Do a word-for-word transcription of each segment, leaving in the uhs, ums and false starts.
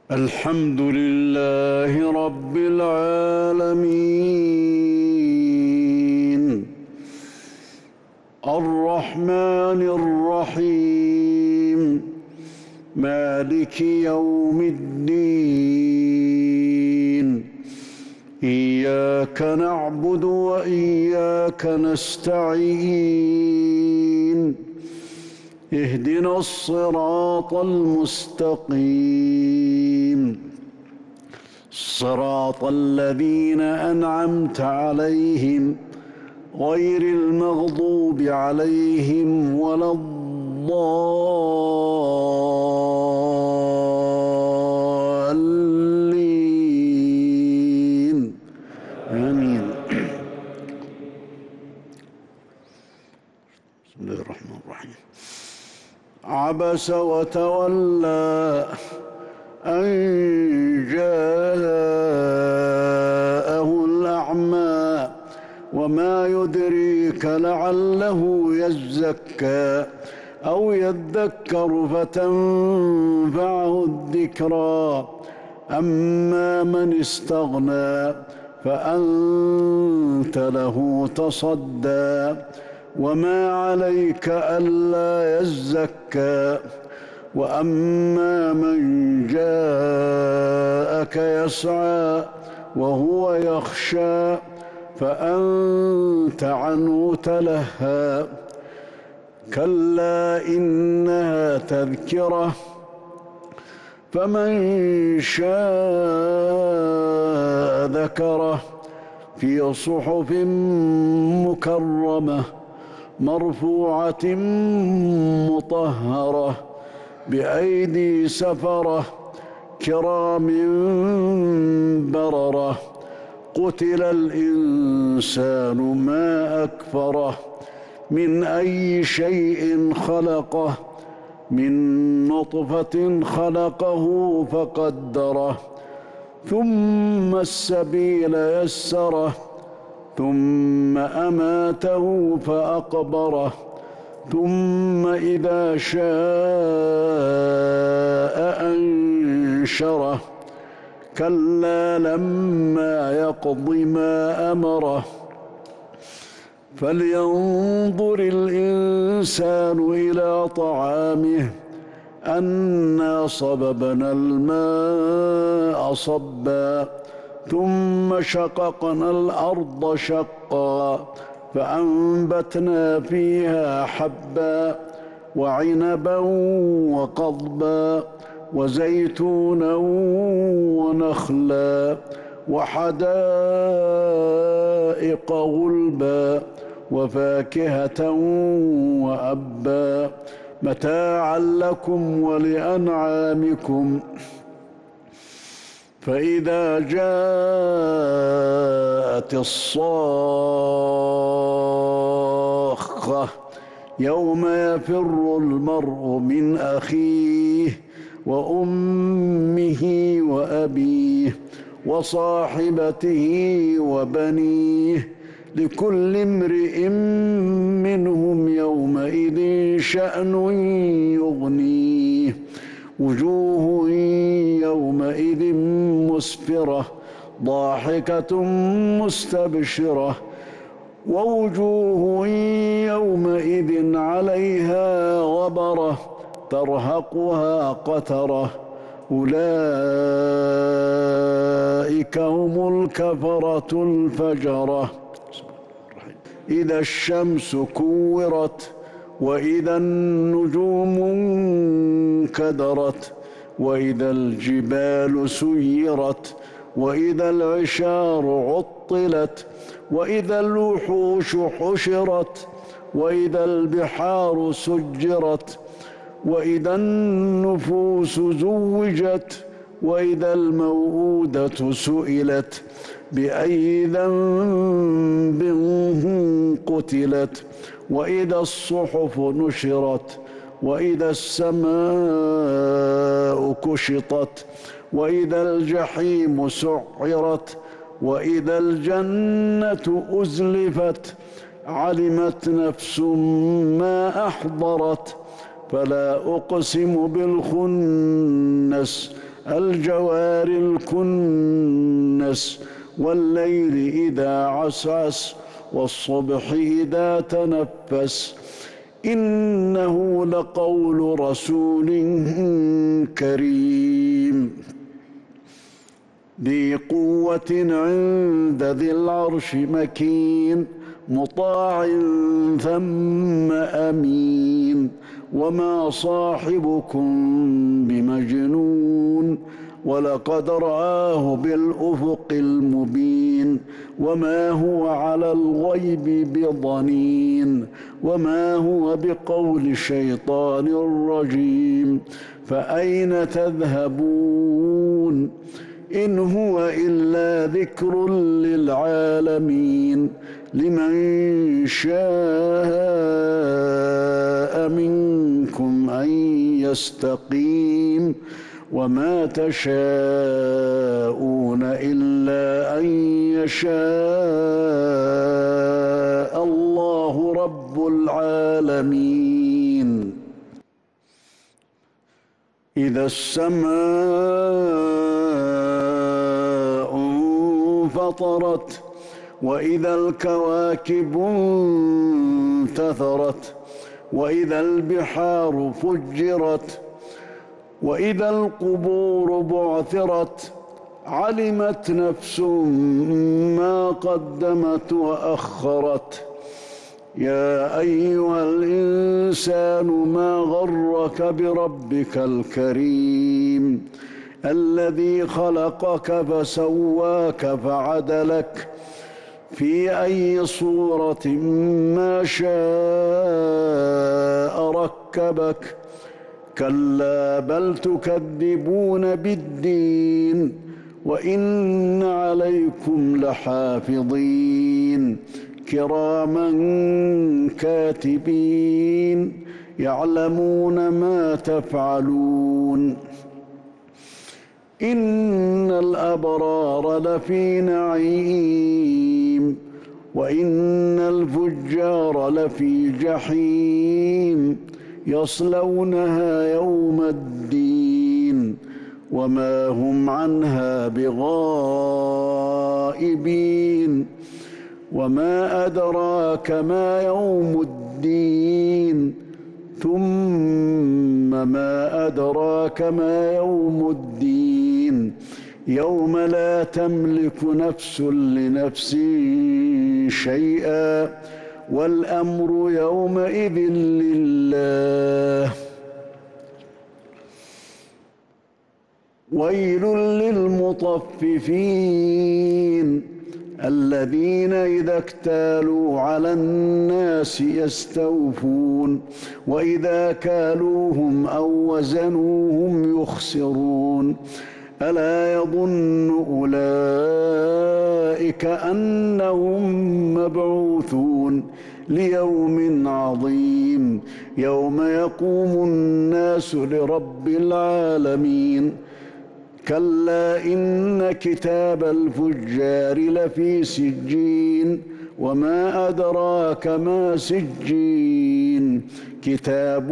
الحمد لله رب العالمين الرحمن الرحيم مالك يوم الدين إياك نعبد وإياك نستعين اهدنا الصراط المستقيم صراط الذين أنعمت عليهم غير المغضوب عليهم ولا الضالين آمين. بسم الله الرحمن الرحيم. عبس وتولى أن جاءه الأعمى وما يدريك لعله يزكى أو يذكر فتنفعه الذكرى أما من استغنى فأنت له تصدى وما عليك ألا يزكى وأما من جاءك يسعى وهو يخشى فأنت عنه تلهى كلا إنها تذكرة فمن شاء ذكره في صحف مكرمة مرفوعة مطهرة بأيدي سفرة كرام بررة قتل الإنسان ما أكفره من أي شيء خلقه من نطفة خلقه فقدره ثم السبيل يسره ثم أماته فأقبره ثم إذا شاء أنشره كلا لما يقض ما أمره فلينظر الإنسان إلى طعامه أنا صببنا الماء صبا ثم شققنا الأرض شقا فأنبتنا فيها حبا وعنبا وقضبا وزيتونا ونخلا وحدائق غلبا وفاكهة وأبا متاعا لكم ولأنعامكم فإذا جاءت الصاخة يوم يفر المرء من أخيه وأمه وأبيه وصاحبته وبنيه لكل امرئ منهم يومئذ شأن يغنيه وجوه يومئذ مسفرة ضاحكة مستبشرة ووجوه يومئذ عليها غبرة ترهقها قترة أولئك هم الكفرة الفجرة إذا الشمس كورت وإذا النجوم انكدرت وإذا الجبال سيرت وإذا العشار عطلت وإذا الوحوش حشرت وإذا البحار سجرت وإذا النفوس زوجت وإذا الموءودة سئلت بأي ذنب قتلت وإذا الصحف نشرت وإذا السماء كشطت وإذا الجحيم سعرت وإذا الجنة أزلفت علمت نفس ما أحضرت فلا أقسم بالخنس الجوار الكنس والليل إذا عسعس والصبح إذا تنفس إنه لقول رسول كريم ذي قوة عند ذي العرش مكين مطاع ثم أمين وما صاحبكم بمجنون ولقد رآه بالأفق المبين وما هو على الغيب بضنين وما هو بقول شيطان رجيم فأين تذهبون إن هو إلا ذكر للعالمين لمن شاء منكم أن يستقيم وما تشاءون إلا أن يشاء الله رب العالمين إذا السماء انفطرت وإذا الكواكب انتثرت وإذا البحار فجرت وإذا القبور بعثرت علمت نفس ما قدمت وأخرت يا أيها الإنسان ما غرك بربك الكريم الذي خلقك فسواك فعدلك في أي صورة ما شاء ركبك كلا بل تكذبون بالدين وإن عليكم لحافظين كراما كاتبين يعلمون ما تفعلون إن الأبرار لفي نعيم وإن الفجار لفي جحيم يصلونها يوم الدين وما هم عنها بغائبين وما أدراك ما يوم الدين ثم ما أدراك ما يوم الدين يوم لا تملك نفس لنفس شيئا والأمر يومئذ لله ويل للمطففين الذين إذا اكتالوا على الناس يستوفون وإذا كالوهم أو وزنوهم يخسرون ألا يظن أولئك أنهم مبعوثون ليوم عظيم يوم يقوم الناس لرب العالمين كلا إن كتاب الفجار لفي سجين وما أدراك ما سجين كتاب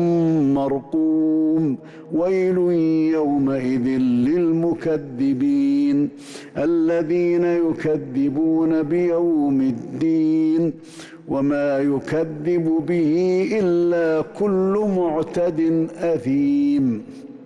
مرقوم ويل يومئذ للمكذبين الذين يكذبون بيوم الدين وما يكذب به إلا كل معتد أثيم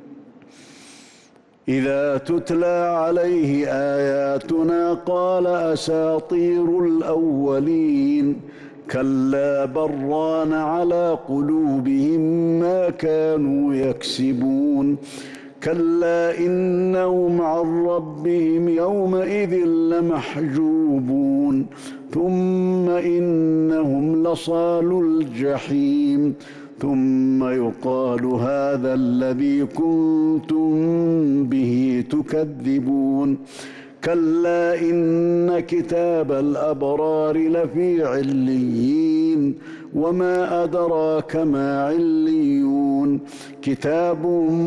إذا تتلى عليه آياتنا قال أساطير الأولين كلا بران على قلوبهم ما كانوا يكسبون كلا إنهم عن ربهم يومئذ لمحجوبون ثم إنهم لصالو الجحيم ثم يقال هذا الذي كنتم به تكذبون كلا إن كتاب الأبرار لفي عليين وما أدراك ما عليون كتاب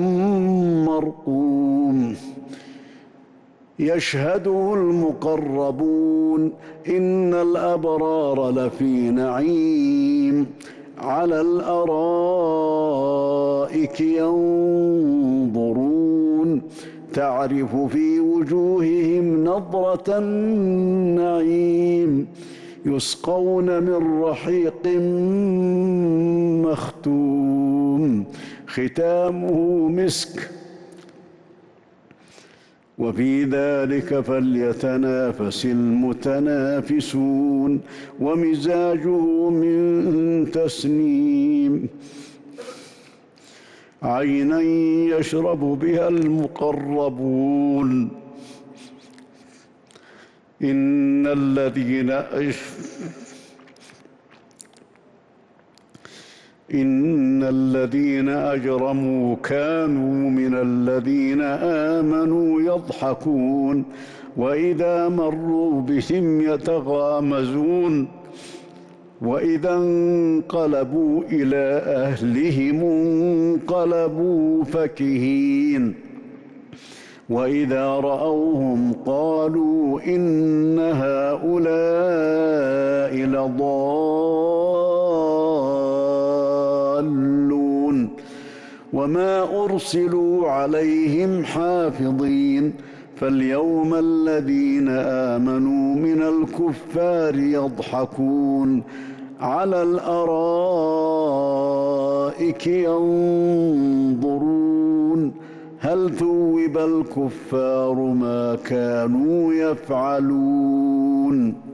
مرقوم يشهده المقربون إن الأبرار لفي نعيم على الأرائك ينظرون تعرف في وجوههم نضرة النعيم يسقون من رحيق مختوم ختامه مسك وفي ذلك فليتنافس المتنافسون ومزاجه من تسنيم عينا يشرب بها المقربون إن الذين أشركوا إن الذين أجرموا كانوا من الذين آمنوا يضحكون وإذا مروا بهم يتغامزون وإذا انقلبوا إلى أهلهم انقلبوا فكهين وإذا رأوهم قالوا إن هؤلاء لضالون وما أرسلوا عليهم حافظين فاليوم الذين آمنوا من الكفار يضحكون على الأرائك ينظرون هل ثوب الكفار ما كانوا يفعلون